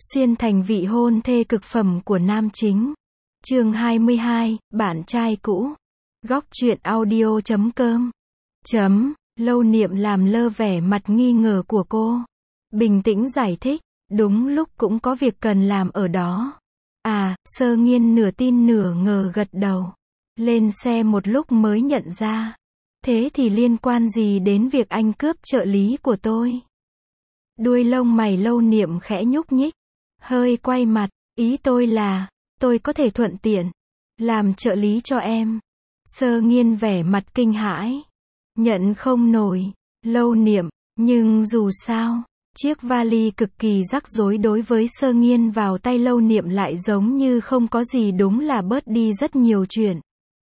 Xuyên thành vị hôn thê cực phẩm của nam chính. Chương 22, bạn trai cũ. Góc truyện audio.com. Lâu Niệm làm lơ vẻ mặt nghi ngờ của cô. Bình tĩnh giải thích, đúng lúc cũng có việc cần làm ở đó. À, Sơ Nghiên nửa tin nửa ngờ gật đầu. Lên xe một lúc mới nhận ra. Thế thì liên quan gì đến việc anh cướp trợ lý của tôi? Đuôi lông mày Lâu Niệm khẽ nhúc nhích. Hơi quay mặt, ý tôi là, tôi có thể thuận tiện làm trợ lý cho em. Sơ Nghiên vẻ mặt kinh hãi. Nhận không nổi. Lâu Niệm, nhưng dù sao, chiếc vali cực kỳ rắc rối đối với Sơ Nghiên vào tay Lâu Niệm lại giống như không có gì, đúng là bớt đi rất nhiều chuyện.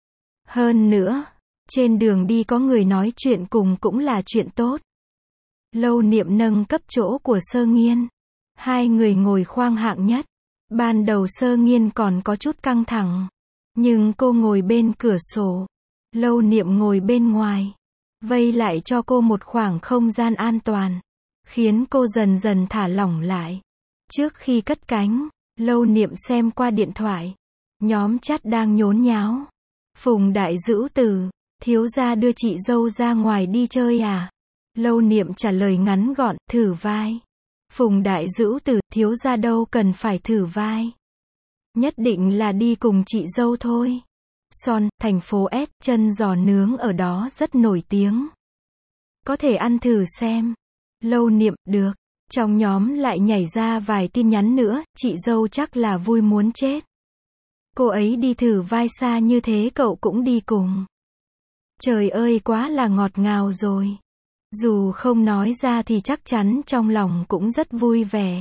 Hơn nữa, trên đường đi có người nói chuyện cùng cũng là chuyện tốt. Lâu Niệm nâng cấp chỗ của Sơ Nghiên. Hai người ngồi khoang hạng nhất. Ban đầu Sơ Nghiên còn có chút căng thẳng. Nhưng cô ngồi bên cửa sổ. Lâu Niệm ngồi bên ngoài. Vây lại cho cô một khoảng không gian an toàn. Khiến cô dần dần thả lỏng lại. Trước khi cất cánh, Lâu Niệm xem qua điện thoại. Nhóm chat đang nhốn nháo. Phùng Đại Dữu Từ, thiếu gia đưa chị dâu ra ngoài đi chơi à? Lâu Niệm trả lời ngắn gọn, thử vai. Phùng Đại Dữu Từ, thiếu gia đâu cần phải thử vai. Nhất định là đi cùng chị dâu thôi. Son, thành phố S, chân giò nướng ở đó rất nổi tiếng. Có thể ăn thử xem. Lâu Niệm, được. Trong nhóm lại nhảy ra vài tin nhắn nữa, chị dâu chắc là vui muốn chết. Cô ấy đi thử vai xa như thế cậu cũng đi cùng. Trời ơi, quá là ngọt ngào rồi. Dù không nói ra thì chắc chắn trong lòng cũng rất vui vẻ.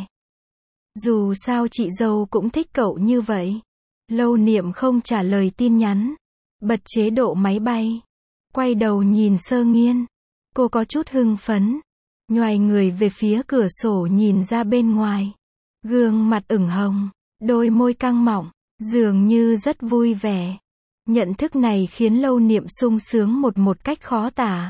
Dù sao chị dâu cũng thích cậu như vậy. Lâu Niệm không trả lời tin nhắn. Bật chế độ máy bay. Quay đầu nhìn Sơ Nghiên. Cô có chút hưng phấn. Nhoài người về phía cửa sổ nhìn ra bên ngoài. Gương mặt ửng hồng. Đôi môi căng mọng. Dường như rất vui vẻ. Nhận thức này khiến Lâu Niệm sung sướng một cách khó tả.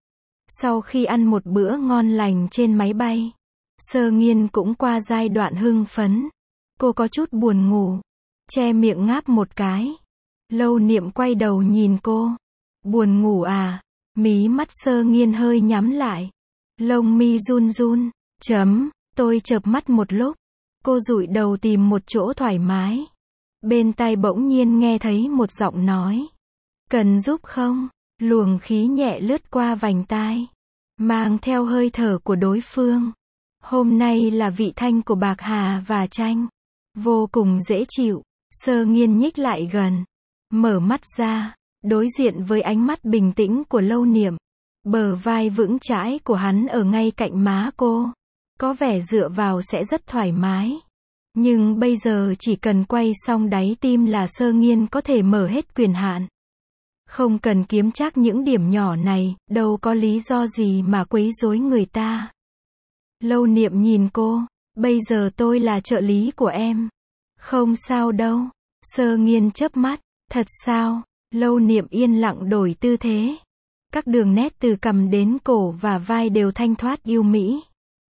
Sau khi ăn một bữa ngon lành trên máy bay, Sơ Nghiên cũng qua giai đoạn hưng phấn. Cô có chút buồn ngủ, che miệng ngáp một cái. Lâu Niệm quay đầu nhìn cô. Buồn ngủ à? Mí mắt Sơ Nghiên hơi nhắm lại. Lông mi run run. Tôi chợp mắt một lúc. Cô dụi đầu tìm một chỗ thoải mái. Bên tai bỗng nhiên nghe thấy một giọng nói. Cần giúp không? Luồng khí nhẹ lướt qua vành tai, mang theo hơi thở của đối phương. Hôm nay là vị thanh của bạc hà và chanh. Vô cùng dễ chịu. Sơ Nghiên nhích lại gần. Mở mắt ra. Đối diện với ánh mắt bình tĩnh của Lâu Niệm. Bờ vai vững chãi của hắn ở ngay cạnh má cô. Có vẻ dựa vào sẽ rất thoải mái. Nhưng bây giờ chỉ cần quay xong đáy tim là Sơ Nghiên có thể mở hết quyền hạn. Không cần kiếm trác những điểm nhỏ này, đâu có lý do gì mà quấy rối người ta. Lâu Niệm nhìn cô, bây giờ tôi là trợ lý của em. Không sao đâu. Sơ Nghiên chớp mắt, thật sao? Lâu Niệm yên lặng đổi tư thế. Các đường nét từ cằm đến cổ và vai đều thanh thoát yêu mỹ.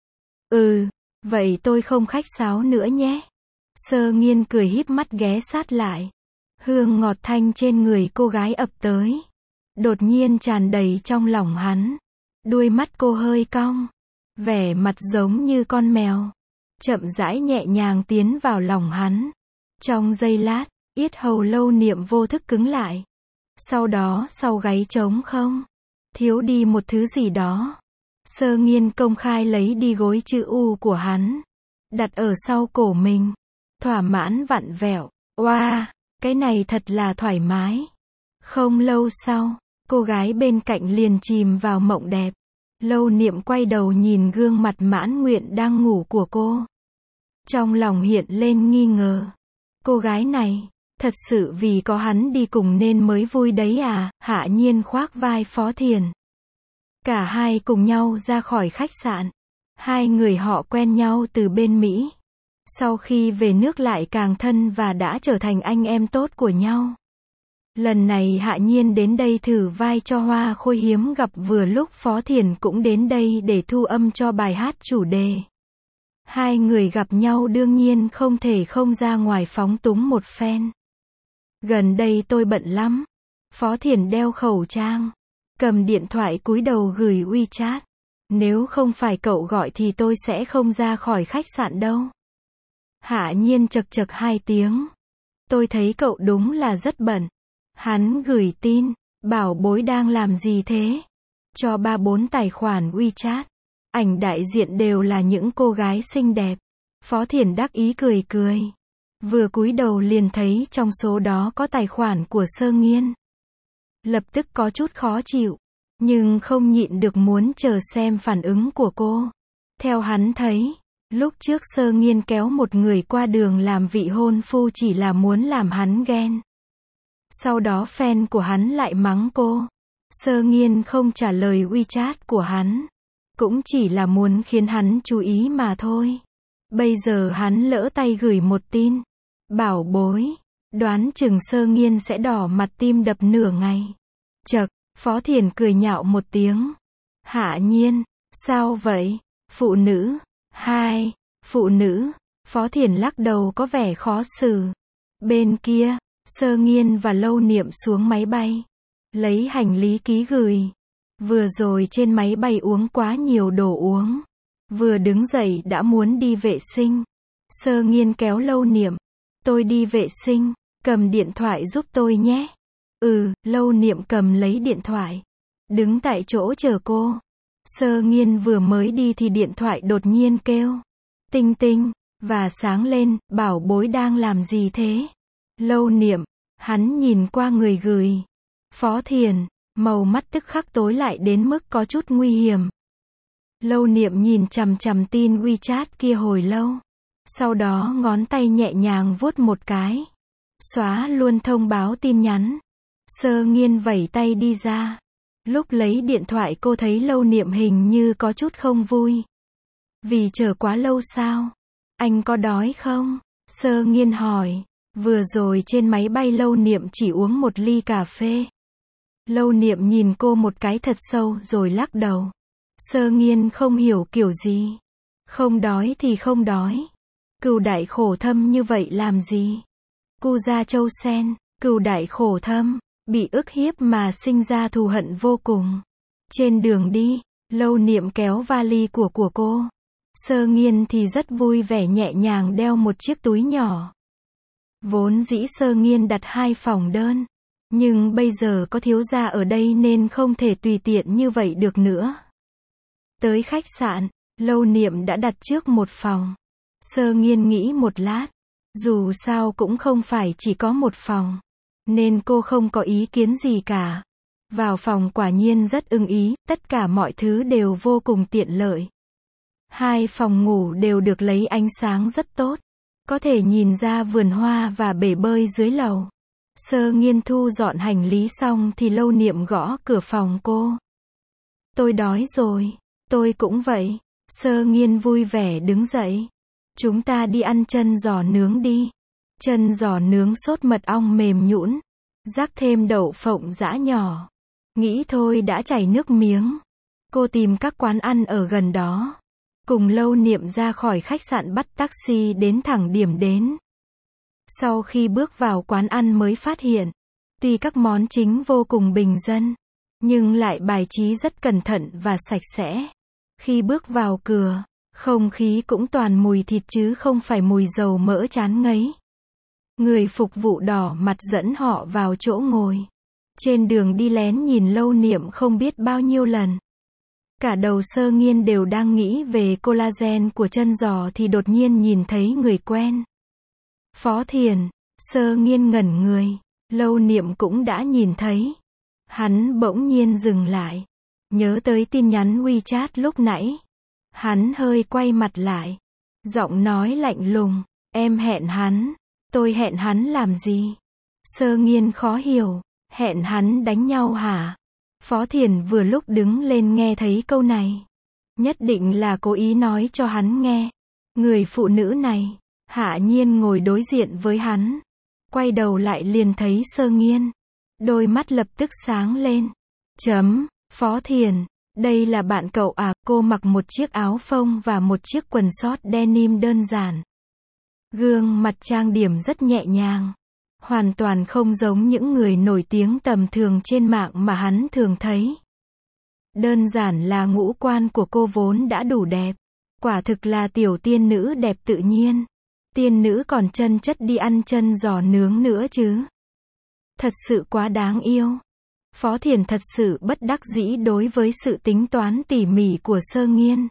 Vậy tôi không khách sáo nữa nhé. Sơ Nghiên cười híp mắt ghé sát lại. Hương ngọt thanh trên người cô gái ập tới. Đột nhiên tràn đầy trong lòng hắn. Đuôi mắt cô hơi cong. Vẻ mặt giống như con mèo. Chậm rãi nhẹ nhàng tiến vào lòng hắn. Trong giây lát, yết hầu Lâu Niệm vô thức cứng lại. Sau đó sau gáy trống không. Thiếu đi một thứ gì đó. Sơ Nghiên công khai lấy đi gối chữ U của hắn. Đặt ở sau cổ mình. Thỏa mãn vặn vẹo. Oa! Cái này thật là thoải mái. Không lâu sau, cô gái bên cạnh liền chìm vào mộng đẹp. Lâu Niệm quay đầu nhìn gương mặt mãn nguyện đang ngủ của cô. Trong lòng hiện lên nghi ngờ. Cô gái này, thật sự vì có hắn đi cùng nên mới vui đấy à? Hạ Nhiên khoác vai Phó Thiền. Cả hai cùng nhau ra khỏi khách sạn. Hai người họ quen nhau từ bên Mỹ. Sau khi về nước lại càng thân và đã trở thành anh em tốt của nhau. Lần này Hạ Nhiên đến đây thử vai cho Hoa Khôi hiếm gặp, vừa lúc Phó Thiền cũng đến đây để thu âm cho bài hát chủ đề. Hai người gặp nhau đương nhiên không thể không ra ngoài phóng túng một phen. Gần đây tôi bận lắm. Phó Thiền đeo khẩu trang, cầm điện thoại cúi đầu gửi WeChat. Nếu không phải cậu gọi thì tôi sẽ không ra khỏi khách sạn đâu. Hạ Nhiên chật chật 2 tiếng. Tôi thấy cậu đúng là rất bận. Hắn gửi tin, bảo bối đang làm gì thế? Cho 3-4 tài khoản WeChat. Ảnh đại diện đều là những cô gái xinh đẹp. Phó Thiền đắc ý cười cười. Vừa cúi đầu liền thấy trong số đó có tài khoản của Sơ Nghiên. Lập tức có chút khó chịu, nhưng không nhịn được muốn chờ xem phản ứng của cô. Theo hắn thấy, lúc trước Sơ Nghiên kéo một người qua đường làm vị hôn phu chỉ là muốn làm hắn ghen. Sau đó fan của hắn lại mắng cô. Sơ Nghiên không trả lời WeChat của hắn, cũng chỉ là muốn khiến hắn chú ý mà thôi. Bây giờ hắn lỡ tay gửi một tin. Bảo bối, đoán chừng Sơ Nghiên sẽ đỏ mặt tim đập nửa ngày. Chậc, Phó Thiền cười nhạo một tiếng. Hạ Nhiên, sao vậy? Phụ nữ. Phụ nữ. Phó Thiền lắc đầu có vẻ khó xử. Bên kia, Sơ Nghiên và Lâu Niệm xuống máy bay. Lấy hành lý ký gửi. Vừa rồi trên máy bay uống quá nhiều đồ uống. Vừa đứng dậy đã muốn đi vệ sinh. Sơ Nghiên kéo Lâu Niệm. Tôi đi vệ sinh, cầm điện thoại giúp tôi nhé. Lâu Niệm cầm lấy điện thoại. Đứng tại chỗ chờ cô. Sơ Nghiên vừa mới đi thì điện thoại đột nhiên kêu. Tinh tinh, và sáng lên, bảo bối đang làm gì thế? Lâu Niệm, hắn nhìn qua người gửi. Phó Thiền, màu mắt tức khắc tối lại đến mức có chút nguy hiểm. Lâu Niệm nhìn chằm chằm tin WeChat kia hồi lâu. Sau đó ngón tay nhẹ nhàng vuốt một cái. Xóa luôn thông báo tin nhắn. Sơ Nghiên vẩy tay đi ra. Lúc lấy điện thoại cô thấy Lâu Niệm hình như có chút không vui. Vì chờ quá lâu sao? Anh có đói không? Sơ Nghiên hỏi. Vừa rồi trên máy bay Lâu Niệm chỉ uống 1 ly cà phê. Lâu Niệm nhìn cô một cái thật sâu rồi lắc đầu. Sơ Nghiên không hiểu kiểu gì. Không đói thì không đói. Cừu đại khổ thâm như vậy làm gì? Cu gia châu sen, cừu đại khổ thâm, bị ức hiếp mà sinh ra thù hận vô cùng. Trên đường đi, Lâu Niệm kéo vali của cô. Sơ Nghiên thì rất vui vẻ nhẹ nhàng đeo một chiếc túi nhỏ. Vốn dĩ Sơ Nghiên đặt 2 phòng đơn. Nhưng bây giờ có thiếu gia ở đây nên không thể tùy tiện như vậy được nữa. Tới khách sạn, Lâu Niệm đã đặt trước 1 phòng. Sơ Nghiên nghĩ một lát. Dù sao cũng không phải chỉ có 1 phòng. Nên cô không có ý kiến gì cả. Vào phòng quả nhiên rất ưng ý, tất cả mọi thứ đều vô cùng tiện lợi. 2 phòng ngủ đều được lấy ánh sáng rất tốt. Có thể nhìn ra vườn hoa và bể bơi dưới lầu. Sơ Nghiên thu dọn hành lý xong thì Lâu Niệm gõ cửa phòng cô. Tôi đói rồi. Tôi cũng vậy. Sơ Nghiên vui vẻ đứng dậy. Chúng ta đi ăn chân giò nướng đi. Chân giò nướng sốt mật ong mềm nhũn, rắc thêm đậu phộng giã nhỏ. Nghĩ thôi đã chảy nước miếng. Cô tìm các quán ăn ở gần đó. Cùng Lâu Niệm ra khỏi khách sạn bắt taxi đến thẳng điểm đến. Sau khi bước vào quán ăn mới phát hiện, tuy các món chính vô cùng bình dân, nhưng lại bài trí rất cẩn thận và sạch sẽ. Khi bước vào cửa, không khí cũng toàn mùi thịt chứ không phải mùi dầu mỡ chán ngấy. Người phục vụ đỏ mặt dẫn họ vào chỗ ngồi. Trên đường đi lén nhìn Lâu Niệm không biết bao nhiêu lần. Cả đầu Sơ Nghiên đều đang nghĩ về collagen của chân giò thì đột nhiên nhìn thấy người quen. Phó Thiền. Sơ Nghiên ngẩn người. Lâu Niệm cũng đã nhìn thấy. Hắn bỗng nhiên dừng lại. Nhớ tới tin nhắn WeChat lúc nãy. Hắn hơi quay mặt lại. Giọng nói lạnh lùng. Em hẹn hắn. Tôi hẹn hắn làm gì? Sơ Nghiên khó hiểu. Hẹn hắn đánh nhau hả? Phó Thiền vừa lúc đứng lên nghe thấy câu này. Nhất định là cố ý nói cho hắn nghe. Người phụ nữ này. Hạ Nhiên ngồi đối diện với hắn. Quay đầu lại liền thấy Sơ Nghiên. Đôi mắt lập tức sáng lên. Phó Thiền. Đây là bạn cậu à? Cô mặc một chiếc áo phông và một chiếc quần sót denim đơn giản. Gương mặt trang điểm rất nhẹ nhàng. Hoàn toàn không giống những người nổi tiếng tầm thường trên mạng mà hắn thường thấy. Đơn giản là ngũ quan của cô vốn đã đủ đẹp. Quả thực là tiểu tiên nữ đẹp tự nhiên. Tiên nữ còn chân chất đi ăn chân giò nướng nữa chứ. Thật sự quá đáng yêu. Phó Thiền thật sự bất đắc dĩ đối với sự tính toán tỉ mỉ của Sơ Nghiên.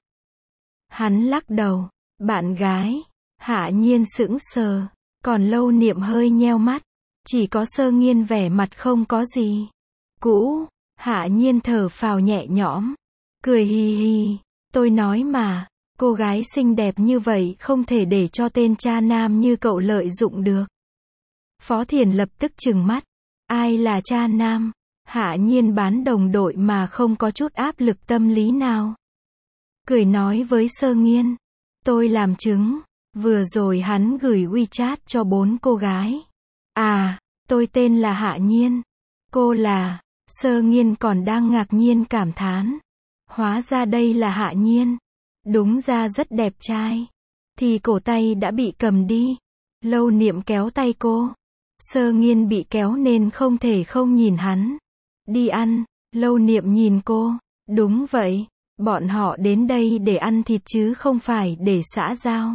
Hắn lắc đầu. Bạn gái. Hạ Nhiên sững sờ. Còn Lâu Niệm hơi nheo mắt. Chỉ có Sơ Nghiên vẻ mặt không có gì. Cũ. Hạ Nhiên thở phào nhẹ nhõm. Cười hì hì. Tôi nói mà. Cô gái xinh đẹp như vậy không thể để cho tên cha nam như cậu lợi dụng được. Phó Thiền lập tức trừng mắt. Ai là cha nam? Hạ Nhiên bán đồng đội mà không có chút áp lực tâm lý nào. Cười nói với Sơ Nghiên. Tôi làm chứng. Vừa rồi hắn gửi WeChat cho 4 cô gái. À, tôi tên là Hạ Nhiên. Cô là... Sơ Nghiên còn đang ngạc nhiên cảm thán. Hóa ra đây là Hạ Nhiên. Đúng ra rất đẹp trai. Thì cổ tay đã bị cầm đi. Lâu Niệm kéo tay cô. Sơ Nghiên bị kéo nên không thể không nhìn hắn. Đi ăn. Lâu Niệm nhìn cô. Đúng vậy. Bọn họ đến đây để ăn thịt chứ không phải để xã giao.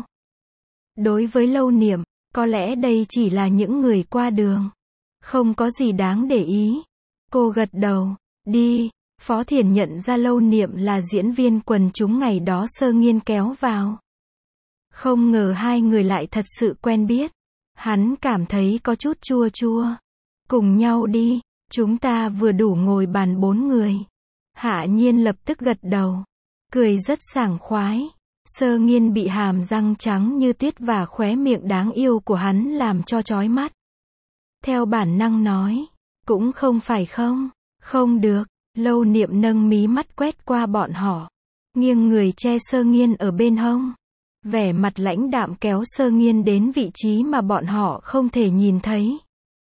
Đối với Lâu Niệm, có lẽ đây chỉ là những người qua đường. Không có gì đáng để ý. Cô gật đầu. Đi. Phó Thiền nhận ra Lâu Niệm là diễn viên quần chúng ngày đó Sơ Nghiên kéo vào. Không ngờ hai người lại thật sự quen biết. Hắn cảm thấy có chút chua chua. Cùng nhau đi. Chúng ta vừa đủ ngồi bàn 4 người. Hạ Nhiên lập tức gật đầu. Cười rất sảng khoái. Sơ Nghiên bị hàm răng trắng như tuyết và khóe miệng đáng yêu của hắn làm cho chói mắt. Theo bản năng nói. Cũng không phải không? Không được. Lâu Niệm nâng mí mắt quét qua bọn họ. Nghiêng người che Sơ Nghiên ở bên hông. Vẻ mặt lãnh đạm kéo Sơ Nghiên đến vị trí mà bọn họ không thể nhìn thấy.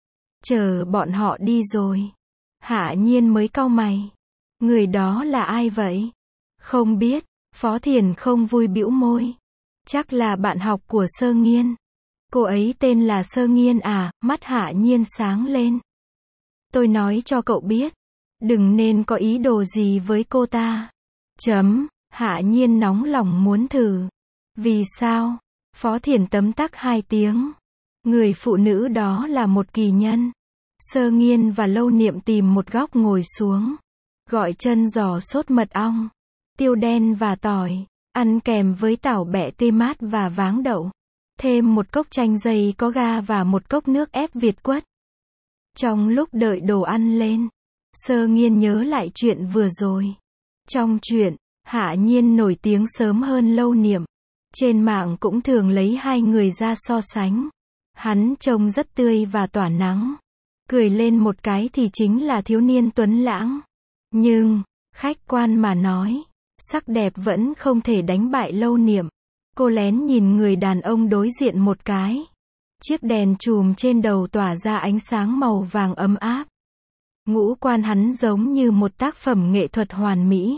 Chờ bọn họ đi rồi. Hạ Nhiên mới cau mày. Người đó là ai vậy? Không biết. Phó Thiền không vui bĩu môi. Chắc là bạn học của Sơ Nghiên. Cô ấy tên là Sơ Nghiên à? Mắt Hạ Nhiên sáng lên. Tôi nói cho cậu biết. Đừng nên có ý đồ gì với cô ta. Hạ Nhiên nóng lòng muốn thử. Vì sao? Phó Thiền tấm tắc 2 tiếng. Người phụ nữ đó là một kỳ nhân. Sơ Nghiên và Lâu Niệm tìm một góc ngồi xuống. Gọi chân giò sốt mật ong. Tiêu đen và tỏi. Ăn kèm với tảo bẹ tê mát và váng đậu. Thêm một cốc chanh dây có ga và một cốc nước ép Việt quất. Trong lúc đợi đồ ăn lên, Sơ Nghiên nhớ lại chuyện vừa rồi. Trong chuyện, Hạ Nhiên nổi tiếng sớm hơn Lâu Niệm. Trên mạng cũng thường lấy hai người ra so sánh. Hắn trông rất tươi và tỏa nắng. Cười lên một cái thì chính là thiếu niên tuấn lãng. Nhưng, khách quan mà nói, sắc đẹp vẫn không thể đánh bại Lâu Niệm. Cô lén nhìn người đàn ông đối diện một cái. Chiếc đèn chùm trên đầu tỏa ra ánh sáng màu vàng ấm áp. Ngũ quan hắn giống như một tác phẩm nghệ thuật hoàn mỹ.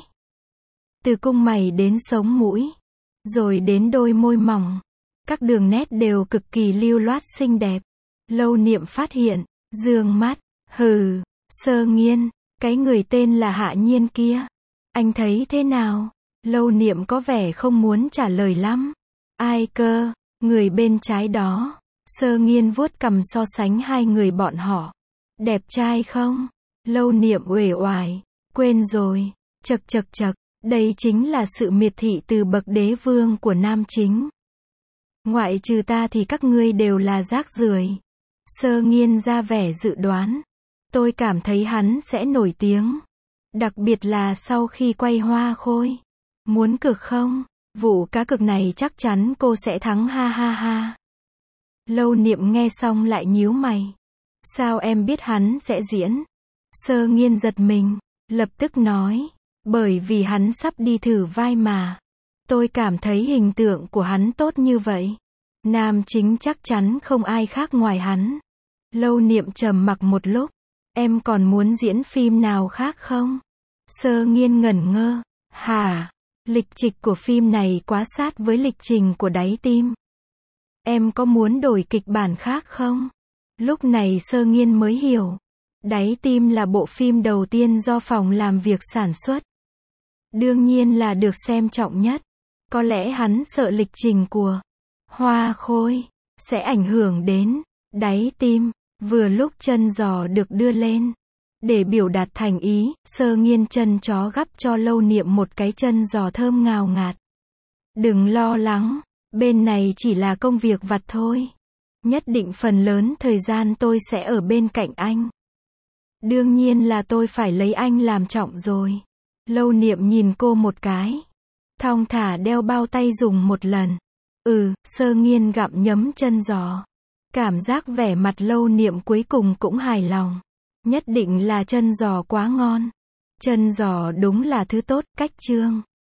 Từ cung mày đến sống mũi, rồi đến đôi môi mỏng. Các đường nét đều cực kỳ lưu loát xinh đẹp. Lâu Niệm phát hiện, dương mắt, hừ, Sơ Nghiên, cái người tên là Hạ Nhiên kia. Anh thấy thế nào? Lâu Niệm có vẻ không muốn trả lời lắm. Ai cơ? Người bên trái đó. Sơ Nghiên vuốt cằm so sánh hai người bọn họ. Đẹp trai không? Lâu Niệm uể oải. Quên rồi. Chậc chậc chậc. Đây chính là sự miệt thị từ bậc đế vương của nam chính. Ngoại trừ ta thì các ngươi đều là rác rưởi. Sơ Nghiên ra vẻ dự đoán. Tôi cảm thấy hắn sẽ nổi tiếng. Đặc biệt là sau khi quay Hoa Khôi. Muốn cược không? Vụ cá cược này chắc chắn cô sẽ thắng ha ha ha. Lâu Niệm nghe xong lại nhíu mày. Sao em biết hắn sẽ diễn? Sơ Nghiên giật mình, lập tức nói. Bởi vì hắn sắp đi thử vai mà. Tôi cảm thấy hình tượng của hắn tốt như vậy. Nam chính chắc chắn không ai khác ngoài hắn. Lâu Niệm trầm mặc một lúc. Em còn muốn diễn phim nào khác không? Sơ Nghiên ngẩn ngơ. Hả? Lịch trình của phim này quá sát với lịch trình của Đáy Tim. Em có muốn đổi kịch bản khác không? Lúc này Sơ Nghiên mới hiểu. Đáy Tim là bộ phim đầu tiên do phòng làm việc sản xuất. Đương nhiên là được xem trọng nhất. Có lẽ hắn sợ lịch trình của Hoa Khôi sẽ ảnh hưởng đến Đáy Tim. Vừa lúc chân giò được đưa lên. Để biểu đạt thành ý, Sơ Nghiên chân chó gắp cho Lâu Niệm một cái chân giò thơm ngào ngạt. Đừng lo lắng, bên này chỉ là công việc vặt thôi. Nhất định phần lớn thời gian tôi sẽ ở bên cạnh anh. Đương nhiên là tôi phải lấy anh làm trọng rồi. Lâu Niệm nhìn cô một cái. Thong thả đeo bao tay dùng một lần. Sơ Nghiên gặm nhấm chân giò. Cảm giác vẻ mặt Lâu Niệm cuối cùng cũng hài lòng. Nhất định là chân giò quá ngon. Chân giò đúng là thứ tốt, cách trương.